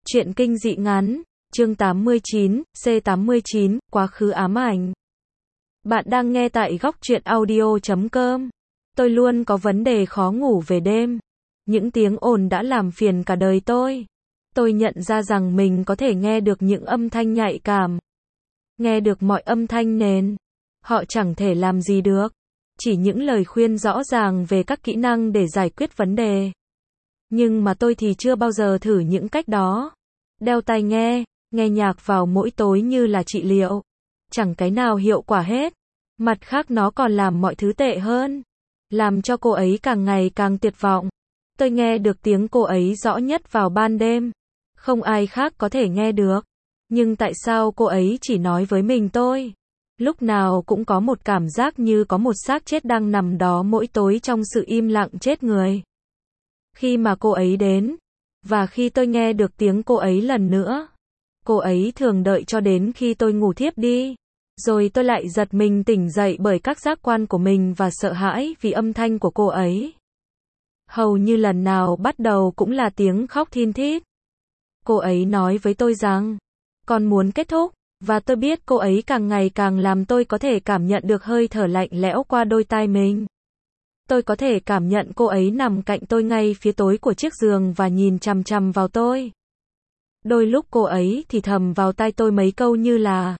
Truyện kinh dị ngắn, chương 89, C89, quá khứ ám ảnh. Bạn đang nghe tại góc truyện audio.com. Tôi luôn có vấn đề khó ngủ về đêm. Những tiếng ồn đã làm phiền cả đời tôi. Tôi nhận ra rằng mình có thể nghe được những âm thanh nhạy cảm. Nghe được mọi âm thanh nền. Họ chẳng thể làm gì được. Chỉ những lời khuyên rõ ràng về các kỹ năng để giải quyết vấn đề. Nhưng mà tôi thì chưa bao giờ thử những cách đó. Đeo tai nghe nhạc vào mỗi tối như là trị liệu. Chẳng cái nào hiệu quả hết. Mặt khác nó còn làm mọi thứ tệ hơn. Làm cho cô ấy càng ngày càng tuyệt vọng. Tôi nghe được tiếng cô ấy rõ nhất vào ban đêm. Không ai khác có thể nghe được. Nhưng tại sao cô ấy chỉ nói với mình tôi? Lúc nào cũng có một cảm giác như có một xác chết đang nằm đó mỗi tối trong sự im lặng chết người. Khi mà cô ấy đến, và khi tôi nghe được tiếng cô ấy lần nữa, cô ấy thường đợi cho đến khi tôi ngủ thiếp đi. Rồi tôi lại giật mình tỉnh dậy bởi các giác quan của mình và sợ hãi vì âm thanh của cô ấy. Hầu như lần nào bắt đầu cũng là tiếng khóc thin thít. Cô ấy nói với tôi rằng, con muốn kết thúc, và tôi biết cô ấy càng ngày càng làm tôi có thể cảm nhận được hơi thở lạnh lẽo qua đôi tai mình. Tôi có thể cảm nhận cô ấy nằm cạnh tôi ngay phía tối của chiếc giường và nhìn chằm chằm vào tôi. Đôi lúc cô ấy thì thầm vào tai tôi mấy câu như là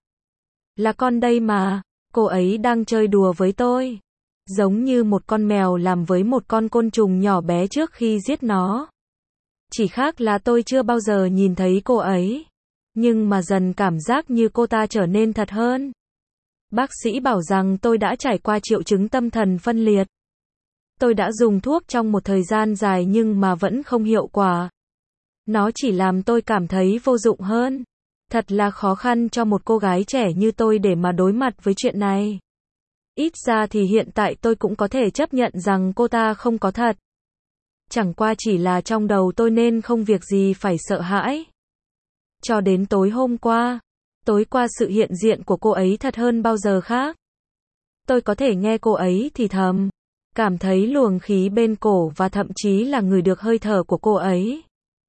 con đây mà, cô ấy đang chơi đùa với tôi. Giống như một con mèo làm với một con côn trùng nhỏ bé trước khi giết nó. Chỉ khác là tôi chưa bao giờ nhìn thấy cô ấy. Nhưng mà dần cảm giác như cô ta trở nên thật hơn. Bác sĩ bảo rằng tôi đã trải qua triệu chứng tâm thần phân liệt. Tôi đã dùng thuốc trong một thời gian dài nhưng mà vẫn không hiệu quả. Nó chỉ làm tôi cảm thấy vô dụng hơn. Thật là khó khăn cho một cô gái trẻ như tôi để mà đối mặt với chuyện này. Ít ra thì hiện tại tôi cũng có thể chấp nhận rằng cô ta không có thật. Chẳng qua chỉ là trong đầu tôi nên không việc gì phải sợ hãi. Cho đến tối hôm qua. Tối qua sự hiện diện của cô ấy thật hơn bao giờ khác. Tôi có thể nghe cô ấy thì thầm. Cảm thấy luồng khí bên cổ và thậm chí là ngửi được hơi thở của cô ấy.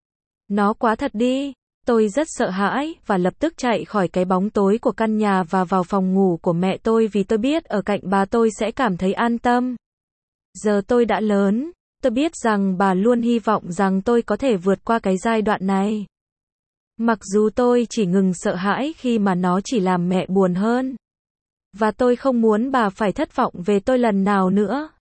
Nó quá thật đi. Tôi rất sợ hãi và lập tức chạy khỏi cái bóng tối của căn nhà và vào phòng ngủ của mẹ tôi vì tôi biết ở cạnh bà tôi sẽ cảm thấy an tâm. Giờ tôi đã lớn, tôi biết rằng bà luôn hy vọng rằng tôi có thể vượt qua cái giai đoạn này. Mặc dù tôi chỉ ngừng sợ hãi khi mà nó chỉ làm mẹ buồn hơn. Và tôi không muốn bà phải thất vọng về tôi lần nào nữa.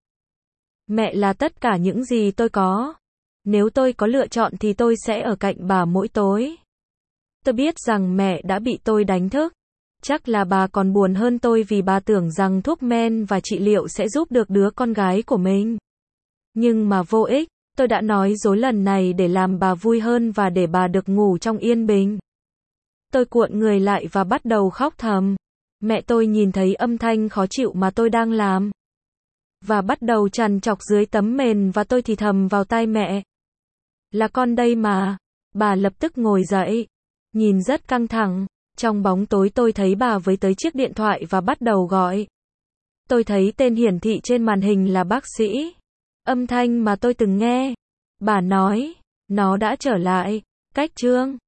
Mẹ là tất cả những gì tôi có. Nếu tôi có lựa chọn thì tôi sẽ ở cạnh bà mỗi tối. Tôi biết rằng mẹ đã bị tôi đánh thức. Chắc là bà còn buồn hơn tôi vì bà tưởng rằng thuốc men và trị liệu sẽ giúp được đứa con gái của mình. Nhưng mà vô ích, tôi đã nói dối lần này để làm bà vui hơn và để bà được ngủ trong yên bình. Tôi cuộn người lại và bắt đầu khóc thầm. Mẹ tôi nhìn thấy âm thanh khó chịu mà tôi đang làm. Và bắt đầu trằn trọc dưới tấm mền và tôi thì thầm vào tai mẹ. Là con đây mà. Bà lập tức ngồi dậy. Nhìn rất căng thẳng. Trong bóng tối tôi thấy bà với tới chiếc điện thoại và bắt đầu gọi. Tôi thấy tên hiển thị trên màn hình là bác sĩ. Âm thanh mà tôi từng nghe. Bà nói, nó đã trở lại. Cách chương